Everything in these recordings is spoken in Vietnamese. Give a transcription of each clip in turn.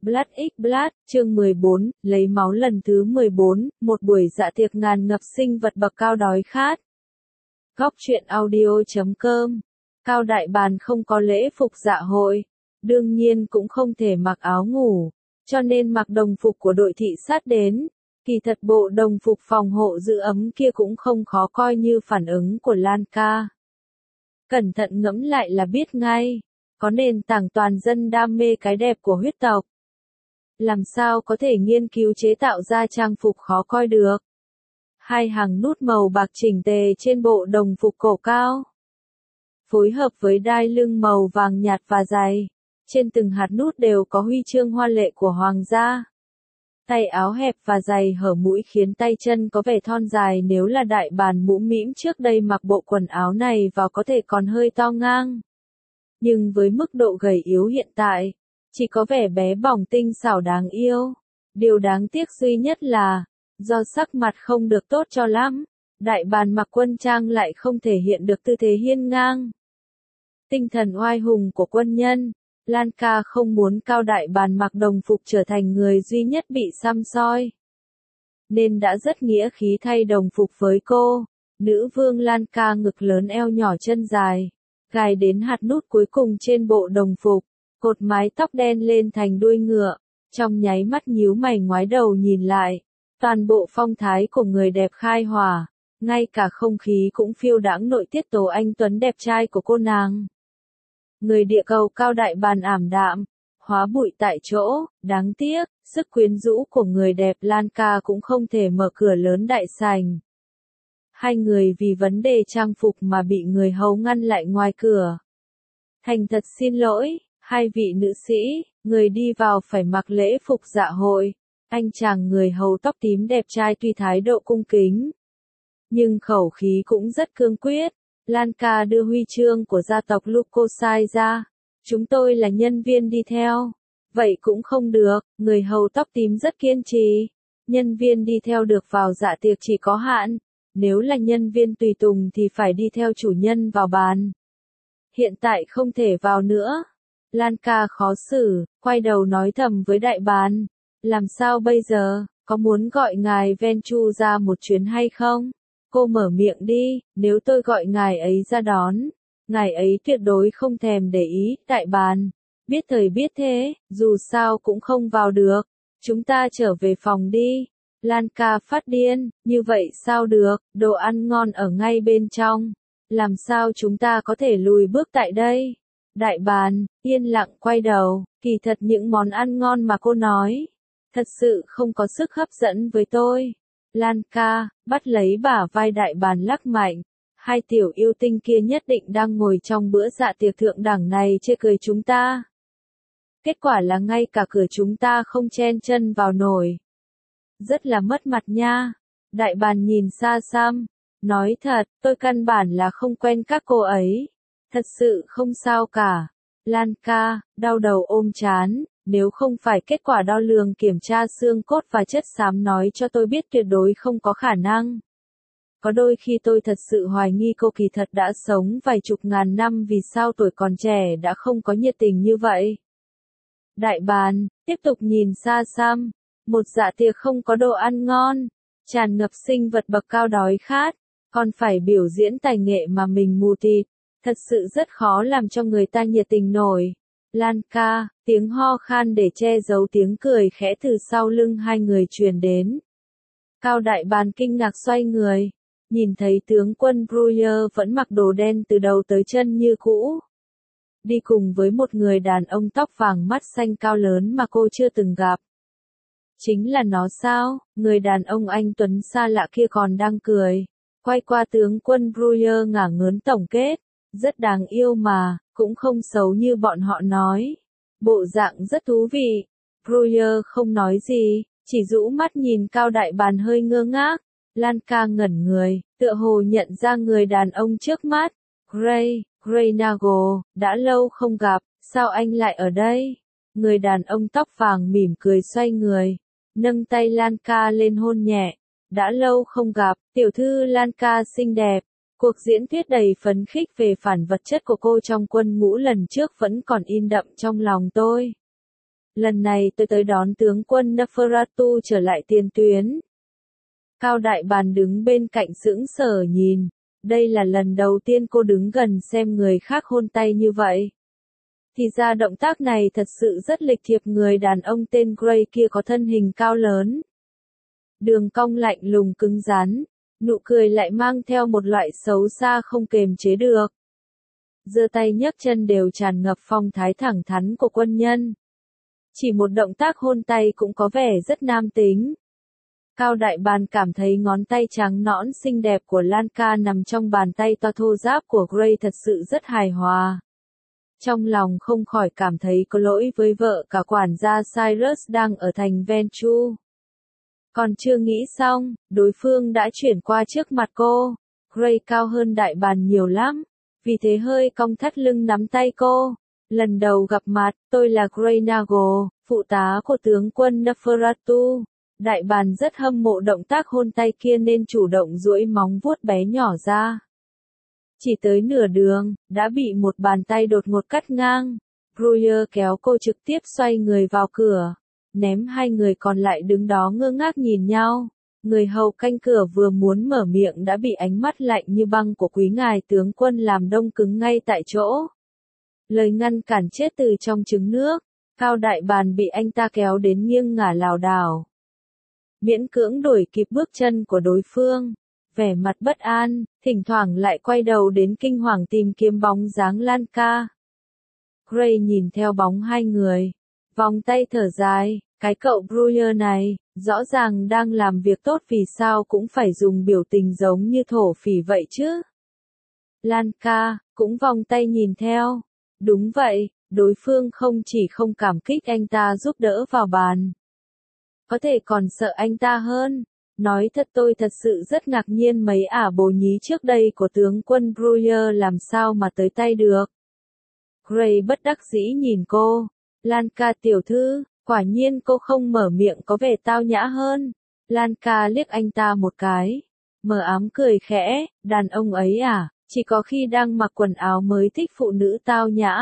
Blood X Blood, chương 14, lấy máu lần thứ 14, một buổi dạ tiệc ngàn ngập sinh vật bậc cao đói khát. Góc truyện audio.com. Cao Đại Bàn không có lễ phục dạ hội, đương nhiên cũng không thể mặc áo ngủ, cho nên mặc đồng phục của đội thị sát đến. Kỳ thật bộ đồng phục phòng hộ giữ ấm kia cũng không khó coi như phản ứng của Lan ca. Cẩn thận ngẫm lại là biết ngay, có nền tảng toàn dân đam mê cái đẹp của huyết tộc. Làm sao có thể nghiên cứu chế tạo ra trang phục khó coi được. Hai hàng nút màu bạc chỉnh tề trên bộ đồng phục cổ cao, phối hợp với đai lưng màu vàng nhạt và dày. Trên từng hạt nút đều có huy chương hoa lệ của hoàng gia. Tay áo hẹp và dày hở mũi khiến tay chân có vẻ thon dài, nếu là Đại Bàn mũm mĩm trước đây mặc bộ quần áo này vào có thể còn hơi to ngang. Nhưng với mức độ gầy yếu hiện tại, chỉ có vẻ bé bỏng tinh xảo đáng yêu. Điều đáng tiếc duy nhất là, do sắc mặt không được tốt cho lắm, Đại Bàn mặc quân trang lại không thể hiện được tư thế hiên ngang. Tinh thần oai hùng của quân nhân, Lan ca không muốn Cao Đại Bàn mặc đồng phục trở thành người duy nhất bị săm soi. Nên đã rất nghĩa khí thay đồng phục với cô. Nữ vương Lan ca ngực lớn eo nhỏ chân dài, gài đến hạt nút cuối cùng trên bộ đồng phục, cột mái tóc đen lên thành đuôi ngựa, trong nháy mắt nhíu mày ngoái đầu nhìn lại, toàn bộ phong thái của người đẹp khai hỏa, ngay cả không khí cũng phiêu đãng nội tiết tố anh tuấn đẹp trai của cô nàng. Người địa cầu Cao Đại Bàn ảm đạm, hóa bụi tại chỗ, đáng tiếc, sức quyến rũ của người đẹp Lan ca cũng không thể mở cửa lớn đại sảnh. Hai người vì vấn đề trang phục mà bị người hầu ngăn lại ngoài cửa. Thành thật xin lỗi, hai vị nữ sĩ, người đi vào phải mặc lễ phục dạ hội. Anh chàng người hầu tóc tím đẹp trai tuy thái độ cung kính, nhưng khẩu khí cũng rất cương quyết. Lan ca đưa huy chương của gia tộc Lukosai ra. Chúng tôi là nhân viên đi theo. Vậy cũng không được, người hầu tóc tím rất kiên trì. Nhân viên đi theo được vào dạ tiệc chỉ có hạn. Nếu là nhân viên tùy tùng thì phải đi theo chủ nhân vào bàn. Hiện tại không thể vào nữa. Lan ca khó xử, quay đầu nói thầm với Đại Bàn. Làm sao bây giờ, có muốn gọi ngài Venchu ra một chuyến hay không? Cô mở miệng đi, nếu tôi gọi ngài ấy ra đón, ngài ấy tuyệt đối không thèm để ý. Đại Bàn, biết thời biết thế, dù sao cũng không vào được, chúng ta trở về phòng đi. Lan ca phát điên, như vậy sao được, đồ ăn ngon ở ngay bên trong, làm sao chúng ta có thể lùi bước tại đây. Đại Bàn, yên lặng quay đầu, kỳ thật những món ăn ngon mà cô nói, thật sự không có sức hấp dẫn với tôi. Lan ca, bắt lấy bả vai Đại Bàn lắc mạnh. Hai tiểu yêu tinh kia nhất định đang ngồi trong bữa dạ tiệc thượng đẳng này chê cười chúng ta. Kết quả là ngay cả cửa chúng ta không chen chân vào nổi. Rất là mất mặt nha. Đại Bàn nhìn xa xăm, nói thật, tôi căn bản là không quen các cô ấy. Thật sự không sao cả. Lan ca, đau đầu ôm trán. Nếu không phải kết quả đo lường kiểm tra xương cốt và chất xám nói cho tôi biết tuyệt đối không có khả năng. Có đôi khi tôi thật sự hoài nghi cô kỳ thật đã sống vài chục ngàn năm, vì sao tuổi còn trẻ đã không có nhiệt tình như vậy. Đại Bàn, tiếp tục nhìn xa xăm, một dạ tiệc không có đồ ăn ngon, tràn ngập sinh vật bậc cao đói khát, còn phải biểu diễn tài nghệ mà mình mù tịt, thật sự rất khó làm cho người ta nhiệt tình nổi. Lan ca, tiếng ho khan để che giấu tiếng cười khẽ từ sau lưng hai người truyền đến. Cao Đại Bàn kinh ngạc xoay người, nhìn thấy tướng quân Bruyer vẫn mặc đồ đen từ đầu tới chân như cũ. Đi cùng với một người đàn ông tóc vàng mắt xanh cao lớn mà cô chưa từng gặp. Chính là nó sao, người đàn ông anh tuấn xa lạ kia còn đang cười. Quay qua tướng quân Bruyer ngả ngớn tổng kết. Rất đáng yêu mà, cũng không xấu như bọn họ nói. Bộ dạng rất thú vị. Bruyer không nói gì, chỉ rũ mắt nhìn Cao Đại Bàn hơi ngơ ngác. Lan ca ngẩn người, tựa hồ nhận ra người đàn ông trước mắt. Gray Nago, đã lâu không gặp, sao anh lại ở đây? Người đàn ông tóc vàng mỉm cười xoay người, nâng tay Lan ca lên hôn nhẹ. Đã lâu không gặp, tiểu thư Lan ca xinh đẹp. Cuộc diễn thuyết đầy phấn khích về phản vật chất của cô trong quân ngũ lần trước vẫn còn in đậm trong lòng tôi. Lần này tôi tới đón tướng quân Neferatu trở lại tiền tuyến. Cao Đại Bàn đứng bên cạnh sững sờ nhìn. Đây là lần đầu tiên cô đứng gần xem người khác hôn tay như vậy. Thì ra động tác này thật sự rất lịch thiệp, người đàn ông tên Gray kia có thân hình cao lớn. Đường cong lạnh lùng cứng rắn, nụ cười lại mang theo một loại xấu xa không kềm chế được. Giơ tay nhấc chân đều tràn ngập phong thái thẳng thắn của quân nhân. Chỉ một động tác hôn tay cũng có vẻ rất nam tính. Cao Đại Bàn cảm thấy ngón tay trắng nõn xinh đẹp của Lanka nằm trong bàn tay to thô ráp của Gray thật sự rất hài hòa. Trong lòng không khỏi cảm thấy có lỗi với vợ cả quản gia Cyrus đang ở thành Ventrue. Còn chưa nghĩ xong, đối phương đã chuyển qua trước mặt cô. Gray cao hơn Đại Bàn nhiều lắm, vì thế hơi cong thắt lưng nắm tay cô. Lần đầu gặp mặt, tôi là Gray Nagle, phụ tá của tướng quân Neferatu. Đại Bàn rất hâm mộ động tác hôn tay kia nên chủ động duỗi móng vuốt bé nhỏ ra. Chỉ tới nửa đường, đã bị một bàn tay đột ngột cắt ngang. Bruyer kéo cô trực tiếp xoay người vào cửa, ném hai người còn lại đứng đó ngơ ngác nhìn nhau. Người hầu canh cửa vừa muốn mở miệng đã bị ánh mắt lạnh như băng của quý ngài tướng quân làm đông cứng ngay tại chỗ. Lời ngăn cản chết từ trong trứng nước, Cao Đại Bàn bị anh ta kéo đến nghiêng ngả lảo đảo. Miễn cưỡng đuổi kịp bước chân của đối phương, vẻ mặt bất an, thỉnh thoảng lại quay đầu đến kinh hoàng tìm kiếm bóng dáng Lanka. Gray nhìn theo bóng hai người, vòng tay thở dài, cái cậu Bruyer này, rõ ràng đang làm việc tốt vì sao cũng phải dùng biểu tình giống như thổ phỉ vậy chứ. Lanka, cũng vòng tay nhìn theo. Đúng vậy, đối phương không chỉ không cảm kích anh ta giúp đỡ vào bàn, có thể còn sợ anh ta hơn. Nói thật tôi thật sự rất ngạc nhiên mấy ả bồ nhí trước đây của tướng quân Bruyer làm sao mà tới tay được. Gray bất đắc dĩ nhìn cô. Lanka tiểu thư, quả nhiên cô không mở miệng có vẻ tao nhã hơn. Lanka liếc anh ta một cái. Mờ ám cười khẽ, đàn ông ấy à, chỉ có khi đang mặc quần áo mới thích phụ nữ tao nhã.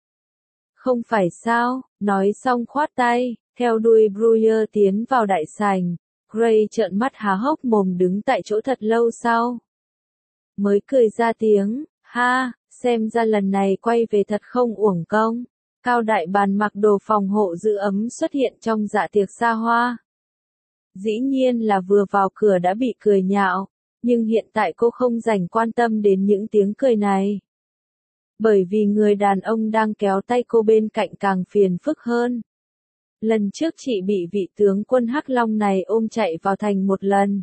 Không phải sao, nói xong khoát tay, theo đuôi Bruyer tiến vào đại sảnh. Gray trợn mắt há hốc mồm đứng tại chỗ thật lâu sau. Mới cười ra tiếng, ha, xem ra lần này quay về thật không uổng công. Cao Đại Bàn mặc đồ phòng hộ giữ ấm xuất hiện trong dạ tiệc xa hoa. Dĩ nhiên là vừa vào cửa đã bị cười nhạo, nhưng hiện tại cô không dành quan tâm đến những tiếng cười này. Bởi vì người đàn ông đang kéo tay cô bên cạnh càng phiền phức hơn. Lần trước chị bị vị tướng quân Hắc Long này ôm chạy vào thành một lần.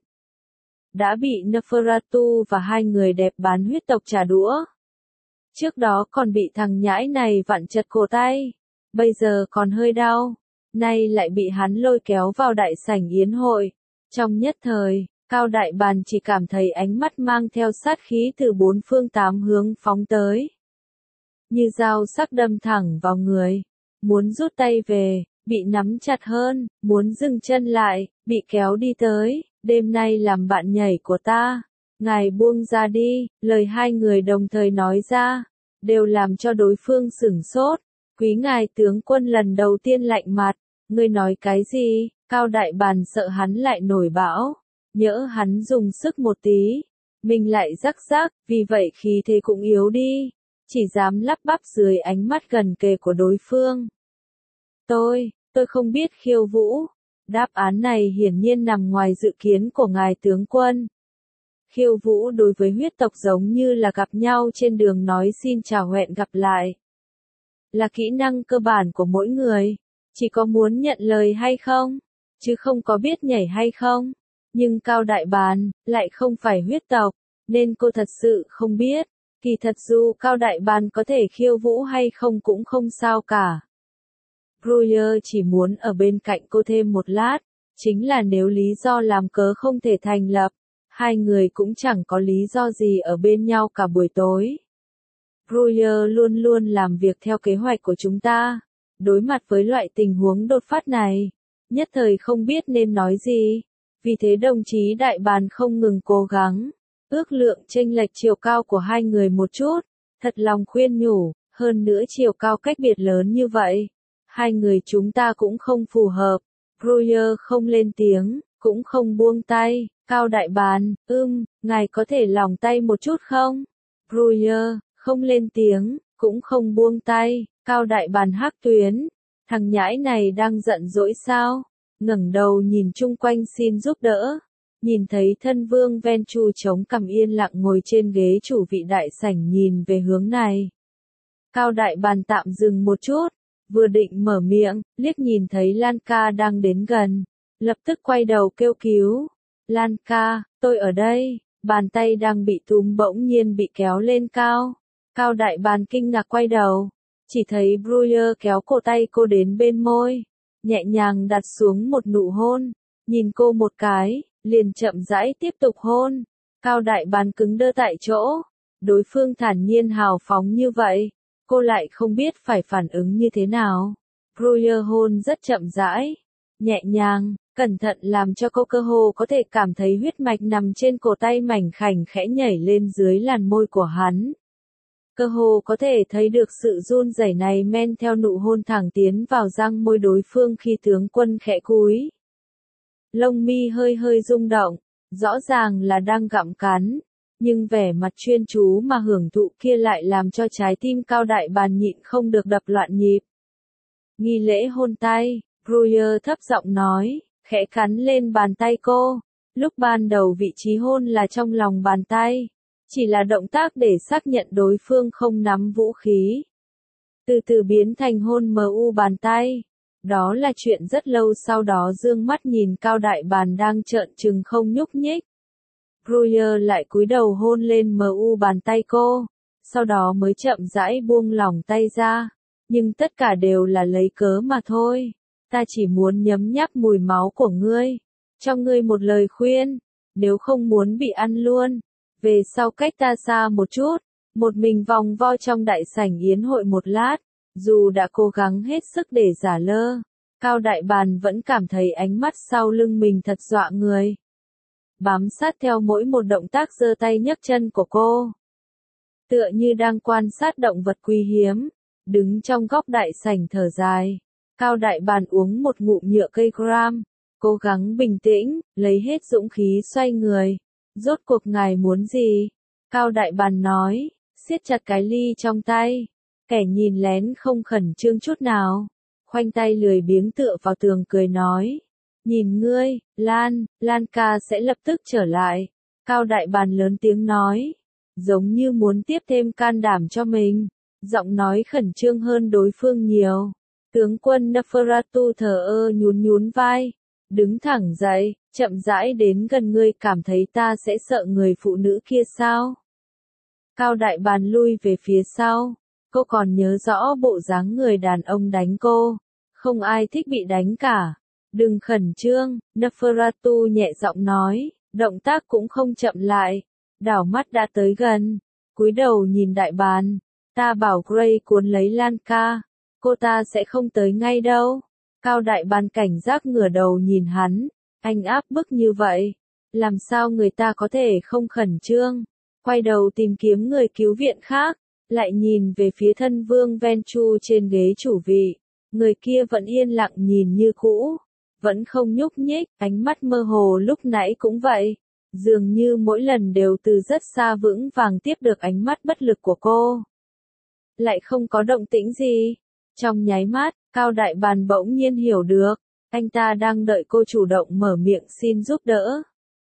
Đã bị Neferatu và hai người đẹp bán huyết tộc trả đũa. Trước đó còn bị thằng nhãi này vặn chật cổ tay. Bây giờ còn hơi đau. Nay lại bị hắn lôi kéo vào đại sảnh yến hội. Trong nhất thời, Cao Đại Bàn chỉ cảm thấy ánh mắt mang theo sát khí từ bốn phương tám hướng phóng tới. Như dao sắc đâm thẳng vào người. Muốn rút tay về, bị nắm chặt hơn, muốn dừng chân lại, bị kéo đi tới, đêm nay làm bạn nhảy của ta. Ngài buông ra đi, lời hai người đồng thời nói ra, đều làm cho đối phương sửng sốt. Quý ngài tướng quân lần đầu tiên lạnh mặt, ngươi nói cái gì? Cao Đại Bàn sợ hắn lại nổi bão, nhỡ hắn dùng sức một tí, mình lại rắc rác, vì vậy khí thế cũng yếu đi, chỉ dám lắp bắp dưới ánh mắt gần kề của đối phương. Tôi không biết khiêu vũ. Đáp án này hiển nhiên nằm ngoài dự kiến của ngài tướng quân. Khiêu vũ đối với huyết tộc giống như là gặp nhau trên đường nói xin chào hẹn gặp lại. Là kỹ năng cơ bản của mỗi người. Chỉ có muốn nhận lời hay không, chứ không có biết nhảy hay không. Nhưng Cao Đại Bàn lại không phải huyết tộc, nên cô thật sự không biết. Kỳ thật dù Cao Đại Bàn có thể khiêu vũ hay không cũng không sao cả. Bruyer chỉ muốn ở bên cạnh cô thêm một lát, chính là nếu lý do làm cớ không thể thành lập, hai người cũng chẳng có lý do gì ở bên nhau cả buổi tối. Bruyer luôn luôn làm việc theo kế hoạch của chúng ta. Đối mặt với loại tình huống đột phát này, nhất thời không biết nên nói gì. Vì thế đồng chí Đại Bàn không ngừng cố gắng, ước lượng chênh lệch chiều cao của hai người một chút, thật lòng khuyên nhủ, hơn nữa chiều cao cách biệt lớn như vậy. Hai người chúng ta cũng không phù hợp. Breuer không lên tiếng, cũng không buông tay. Cao đại bàn, ngài có thể lỏng tay một chút không? Breuer, không lên tiếng, cũng không buông tay. Cao đại bàn hắc tuyến. Thằng nhãi này đang giận dỗi sao? Ngẩng đầu nhìn chung quanh xin giúp đỡ. Nhìn thấy thân vương ven chu chống cằm yên lặng ngồi trên ghế chủ vị đại sảnh nhìn về hướng này. Cao đại bàn tạm dừng một chút, vừa định mở miệng, liếc nhìn thấy Lan ca đang đến gần. Lập tức quay đầu kêu cứu. Lan ca, tôi ở đây. Bàn tay đang bị túm bỗng nhiên bị kéo lên cao. Cao đại bàn kinh ngạc quay đầu. Chỉ thấy Breuer kéo cổ tay cô đến bên môi. Nhẹ nhàng đặt xuống một nụ hôn. Nhìn cô một cái, liền chậm rãi tiếp tục hôn. Cao đại bàn cứng đơ tại chỗ. Đối phương thản nhiên hào phóng như vậy. Cô lại không biết phải phản ứng như thế nào. Breuer hôn rất chậm rãi. Nhẹ nhàng, cẩn thận làm cho cô cơ hồ có thể cảm thấy huyết mạch nằm trên cổ tay mảnh khảnh khẽ nhảy lên dưới làn môi của hắn. Cơ hồ có thể thấy được sự run rẩy này men theo nụ hôn thẳng tiến vào răng môi đối phương khi tướng quân khẽ cúi. Lông mi hơi hơi rung động, rõ ràng là đang gặm cắn, nhưng vẻ mặt chuyên chú mà hưởng thụ kia lại làm cho trái tim cao đại bàn nhịn không được đập loạn nhịp. Nghi lễ hôn tay, Breuer thấp giọng nói, khẽ cắn lên bàn tay cô. Lúc ban đầu vị trí hôn là trong lòng bàn tay. Chỉ là động tác để xác nhận đối phương không nắm vũ khí. Từ từ biến thành hôn mu bàn tay. Đó là chuyện rất lâu sau đó dương mắt nhìn cao đại bàn đang trợn trừng không nhúc nhích. Breuer lại cúi đầu hôn lên mu bàn tay cô. Sau đó mới chậm rãi buông lỏng tay ra. Nhưng tất cả đều là lấy cớ mà thôi. Ta chỉ muốn nhấm nháp mùi máu của ngươi. Cho ngươi một lời khuyên. Nếu không muốn bị ăn luôn. Về sau cách ta xa một chút, một mình vòng vo trong đại sảnh yến hội một lát, dù đã cố gắng hết sức để giả lơ, Cao đại bàn vẫn cảm thấy ánh mắt sau lưng mình thật dọa người. Bám sát theo mỗi một động tác giơ tay nhấc chân của cô. Tựa như đang quan sát động vật quý hiếm, đứng trong góc đại sảnh thở dài. Cao đại bàn uống một ngụm nhựa cây gram, cố gắng bình tĩnh, lấy hết dũng khí xoay người. Rốt cuộc ngài muốn gì? Cao đại bàn nói, siết chặt cái ly trong tay. Kẻ nhìn lén không khẩn trương chút nào. Khoanh tay lười biếng tựa vào tường cười nói. Nhìn ngươi, Lan ca sẽ lập tức trở lại. Cao đại bàn lớn tiếng nói. Giống như muốn tiếp thêm can đảm cho mình. Giọng nói khẩn trương hơn đối phương nhiều. Tướng quân Neferatu thờ ơ nhún nhún vai. Đứng thẳng dậy, chậm rãi đến gần ngươi, cảm thấy ta sẽ sợ người phụ nữ kia sao? Cao đại bàn lui về phía sau. Cô còn nhớ rõ bộ dáng người đàn ông đánh cô. Không ai thích bị đánh cả. Đừng khẩn trương, Neferatu nhẹ giọng nói, động tác cũng không chậm lại. Đảo mắt đã tới gần. Cúi đầu nhìn đại bàn. Ta bảo Gray cuốn lấy Lan ca. Cô ta sẽ không tới ngay đâu. Cao đại bàn cảnh giác ngửa đầu nhìn hắn. Anh áp bức như vậy. Làm sao người ta có thể không khẩn trương. Quay đầu tìm kiếm người cứu viện khác. Lại nhìn về phía thân vương Venchu trên ghế chủ vị. Người kia vẫn yên lặng nhìn như cũ. Vẫn không nhúc nhích. Ánh mắt mơ hồ lúc nãy cũng vậy. Dường như mỗi lần đều từ rất xa vững vàng tiếp được ánh mắt bất lực của cô. Lại không có động tĩnh gì. Trong nháy mắt, Cao đại bàn bỗng nhiên hiểu được. Anh ta đang đợi cô chủ động mở miệng xin giúp đỡ.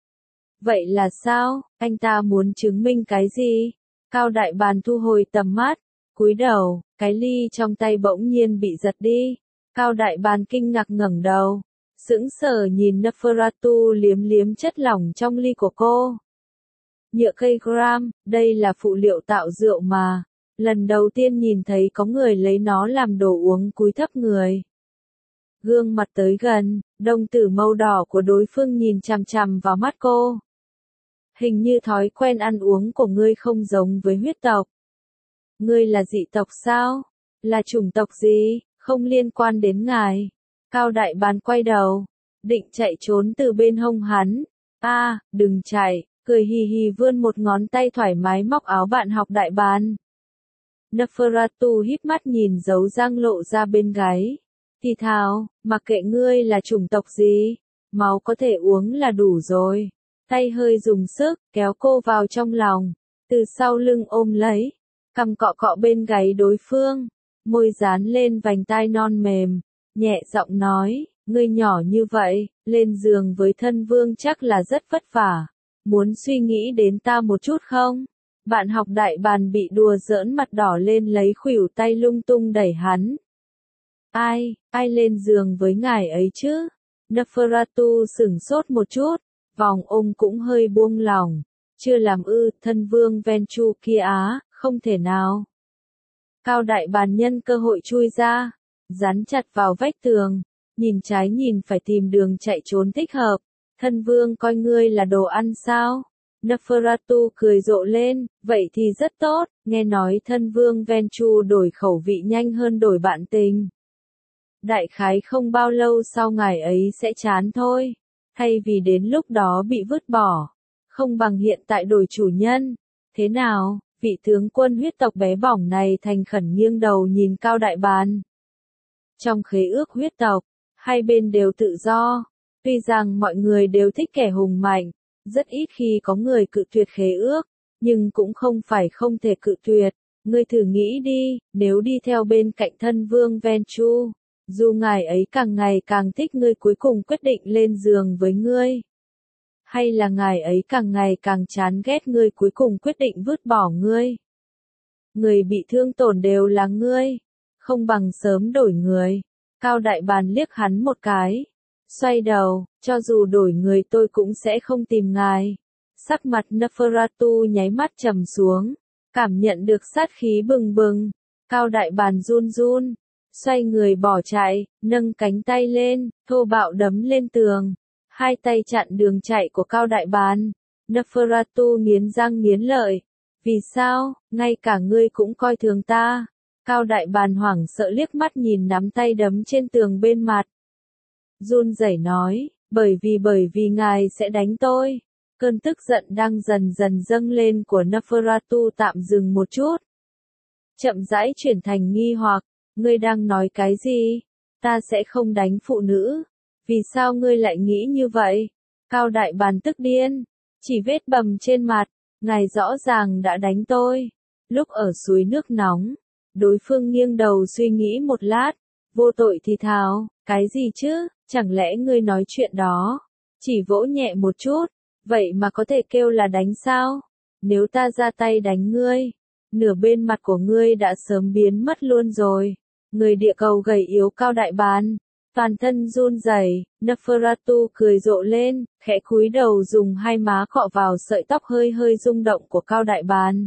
Vậy là sao? Anh ta muốn chứng minh cái gì? Cao đại bàn thu hồi tầm mắt. Cúi đầu, cái ly trong tay bỗng nhiên bị giật đi. Cao đại bàn kinh ngạc ngẩng đầu. Sững sờ nhìn Neferatu liếm liếm chất lỏng trong ly của cô. Nhựa cây gram, đây là phụ liệu tạo rượu mà. Lần đầu tiên nhìn thấy có người lấy nó làm đồ uống cúi thấp người. Gương mặt tới gần, đồng tử màu đỏ của đối phương nhìn chằm chằm vào mắt cô. Hình như thói quen ăn uống của ngươi không giống với huyết tộc. Ngươi là dị tộc sao? Là chủng tộc gì? Không liên quan đến ngài. Cao đại bàn quay đầu, định chạy trốn từ bên hông hắn. Đừng chạy, cười hì hì vươn một ngón tay thoải mái móc áo bạn học đại bàn. Neferatu híp mắt nhìn dấu răng lộ ra bên gáy. Thì thào, mặc kệ ngươi là chủng tộc gì, máu có thể uống là đủ rồi. Tay hơi dùng sức, kéo cô vào trong lòng, từ sau lưng ôm lấy, cằm cọ cọ bên gáy đối phương, môi dán lên vành tai non mềm, nhẹ giọng nói, ngươi nhỏ như vậy, lên giường với thân vương chắc là rất vất vả, muốn suy nghĩ đến ta một chút không? Bạn học đại bàn bị đùa giỡn mặt đỏ lên lấy khuỷu tay lung tung đẩy hắn. Ai lên giường với ngài ấy chứ? Neferatu sửng sốt một chút, vòng ôm cũng hơi buông lỏng. Chưa làm ư, thân vương Venchu kia á, không thể nào. Cao đại bàn nhân cơ hội chui ra, dán chặt vào vách tường, nhìn trái nhìn phải tìm đường chạy trốn thích hợp. Thân vương coi ngươi là đồ ăn sao? Neferatu cười rộ lên, vậy thì rất tốt, nghe nói thân vương Venchu đổi khẩu vị nhanh hơn đổi bạn tình. Đại khái không bao lâu sau ngài ấy sẽ chán thôi, thay vì đến lúc đó bị vứt bỏ, không bằng hiện tại đổi chủ nhân. Thế nào, vị tướng quân huyết tộc bé bỏng này thành khẩn nghiêng đầu nhìn Cao đại bàn. Trong khế ước huyết tộc, hai bên đều tự do, tuy rằng mọi người đều thích kẻ hùng mạnh, rất ít khi có người cự tuyệt khế ước, nhưng cũng không phải không thể cự tuyệt. Ngươi thử nghĩ đi, nếu đi theo bên cạnh thân vương Venchu, dù ngài ấy càng ngày càng thích ngươi cuối cùng quyết định lên giường với ngươi. Hay là ngài ấy càng ngày càng chán ghét ngươi cuối cùng quyết định vứt bỏ ngươi. Người bị thương tổn đều là ngươi, không bằng sớm đổi người. Cao đại bàn liếc hắn một cái, xoay đầu, cho dù đổi người tôi cũng sẽ không tìm ngài. Sắc mặt Neferatu nháy mắt trầm xuống, cảm nhận được sát khí bừng bừng. Cao đại bàn run run, xoay người bỏ chạy, nâng cánh tay lên, thô bạo đấm lên tường. Hai tay chặn đường chạy của Cao đại bàn. Neferatu nghiến răng nghiến lợi. Vì sao, ngay cả ngươi cũng coi thường ta? Cao đại bàn hoảng sợ liếc mắt nhìn nắm tay đấm trên tường bên mặt. Run rẩy nói, bởi vì ngài sẽ đánh tôi. Cơn tức giận đang dần dần dâng lên của Neferatu tạm dừng một chút. Chậm rãi chuyển thành nghi hoặc, ngươi đang nói cái gì? Ta sẽ không đánh phụ nữ. Vì sao ngươi lại nghĩ như vậy? Cao đại bàn tức điên, chỉ vết bầm trên mặt, ngài rõ ràng đã đánh tôi. Lúc ở suối nước nóng, đối phương nghiêng đầu suy nghĩ một lát, vô tội thì thào, cái gì chứ, chẳng lẽ ngươi nói chuyện đó? Chỉ vỗ nhẹ một chút, vậy mà có thể kêu là đánh sao? Nếu ta ra tay đánh ngươi, nửa bên mặt của ngươi đã sớm biến mất luôn rồi. Người địa cầu gầy yếu Cao đại bàn, toàn thân run rẩy. Neferatu cười rộ lên, khẽ cúi đầu dùng hai má cọ vào sợi tóc hơi hơi rung động của Cao đại bàn.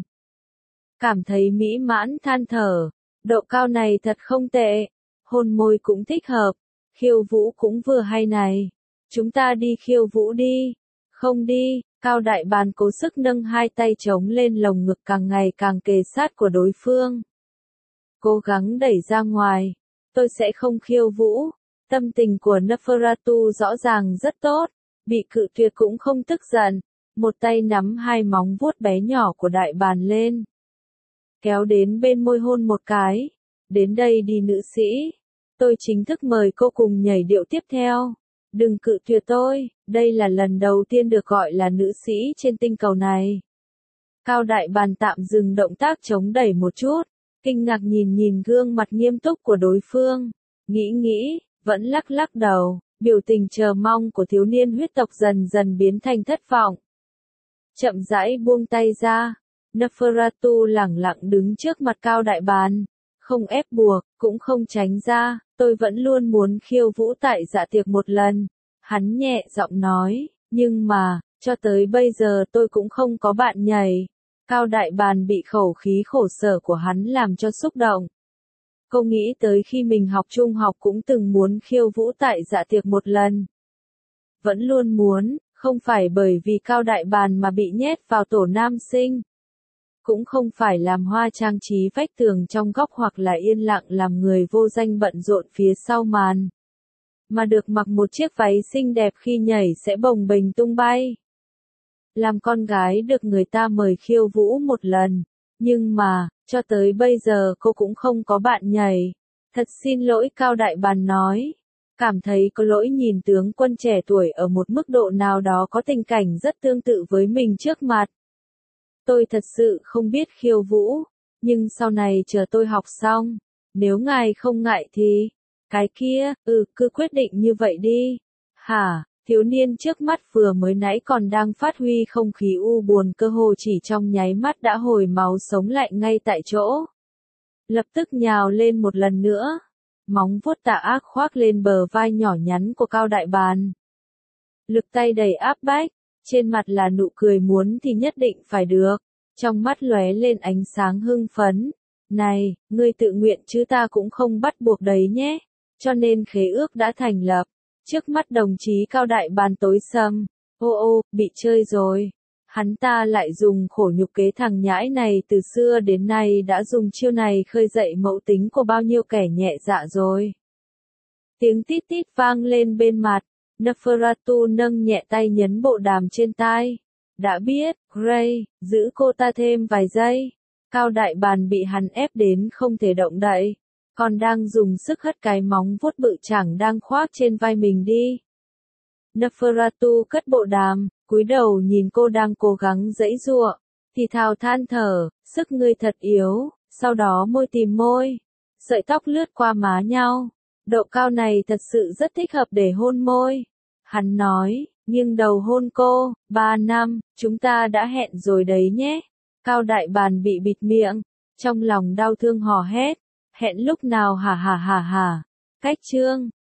Cảm thấy mỹ mãn than thở, độ cao này thật không tệ, hôn môi cũng thích hợp, khiêu vũ cũng vừa hay này. Chúng ta đi khiêu vũ đi. Không đi. Cao đại bàn cố sức nâng hai tay chống lên lồng ngực càng ngày càng kề sát của đối phương. Cố gắng đẩy ra ngoài. Tôi sẽ không khiêu vũ. Tâm tình của Neferatu rõ ràng rất tốt. Bị cự tuyệt cũng không tức giận. Một tay nắm hai móng vuốt bé nhỏ của đại bàn lên. Kéo đến bên môi hôn một cái. Đến đây đi nữ sĩ. Tôi chính thức mời cô cùng nhảy điệu tiếp theo. Đừng cự tuyệt tôi, đây là lần đầu tiên được gọi là nữ sĩ trên tinh cầu này. Cao đại bàn tạm dừng động tác chống đẩy một chút, kinh ngạc nhìn gương mặt nghiêm túc của đối phương. Nghĩ, vẫn lắc lắc đầu, biểu tình chờ mong của thiếu niên huyết tộc dần dần biến thành thất vọng. Chậm rãi buông tay ra, Neferatu lẳng lặng đứng trước mặt Cao đại bàn. Không ép buộc, cũng không tránh ra, tôi vẫn luôn muốn khiêu vũ tại dạ tiệc một lần. Hắn nhẹ giọng nói, nhưng mà, cho tới bây giờ tôi cũng không có bạn nhảy. Cao đại bàn bị khẩu khí khổ sở của hắn làm cho xúc động. Cô nghĩ tới khi mình học trung học cũng từng muốn khiêu vũ tại dạ tiệc một lần. Vẫn luôn muốn, không phải bởi vì Cao đại bàn mà bị nhét vào tổ nam sinh. Cũng không phải làm hoa trang trí vách tường trong góc hoặc là yên lặng làm người vô danh bận rộn phía sau màn. Mà được mặc một chiếc váy xinh đẹp khi nhảy sẽ bồng bềnh tung bay. Làm con gái được người ta mời khiêu vũ một lần. Nhưng mà, cho tới bây giờ cô cũng không có bạn nhảy. Thật xin lỗi, Cao Đại Bàn nói. Cảm thấy có lỗi nhìn tướng quân trẻ tuổi ở một mức độ nào đó có tình cảnh rất tương tự với mình trước mặt. Tôi thật sự không biết khiêu vũ, nhưng sau này chờ tôi học xong, nếu ngài không ngại thì, cái kia, cứ quyết định như vậy đi. Hả, thiếu niên trước mắt vừa mới nãy còn đang phát huy không khí u buồn cơ hồ chỉ trong nháy mắt đã hồi máu sống lại ngay tại chỗ. Lập tức nhào lên một lần nữa, móng vuốt tà ác khoác lên bờ vai nhỏ nhắn của Cao Đại Bàn. Lực tay đầy áp bách, trên mặt là nụ cười muốn thì nhất định phải được, trong mắt lóe lên ánh sáng hưng phấn. Này, ngươi tự nguyện chứ ta cũng không bắt buộc đấy nhé, cho nên khế ước đã thành lập. Trước mắt đồng chí Cao Đại Bàn tối sầm, ô, bị chơi rồi. Hắn ta lại dùng khổ nhục kế thằng nhãi này từ xưa đến nay đã dùng chiêu này khơi dậy mẫu tính của bao nhiêu kẻ nhẹ dạ rồi. Tiếng tít tít vang lên bên mặt, Neferatu nâng nhẹ tay nhấn bộ đàm trên tai. Đã biết, Gray, giữ cô ta thêm vài giây. Cao Đại Bàn bị hắn ép đến không thể động đậy, còn đang dùng sức hất cái móng vuốt bự chảng đang khoác trên vai mình đi. Neferatu cất bộ đàm, cúi đầu nhìn cô đang cố gắng giãy giụa, thì thào than thở, sức ngươi thật yếu, sau đó môi tìm môi, sợi tóc lướt qua má nhau, độ cao này thật sự rất thích hợp để hôn môi. Hắn nói, nghiêng đầu hôn cô, 3 năm, chúng ta đã hẹn rồi đấy nhé. Cao Đại Bàn bị bịt miệng, trong lòng đau thương hò hét, hẹn lúc nào hả. Cách chương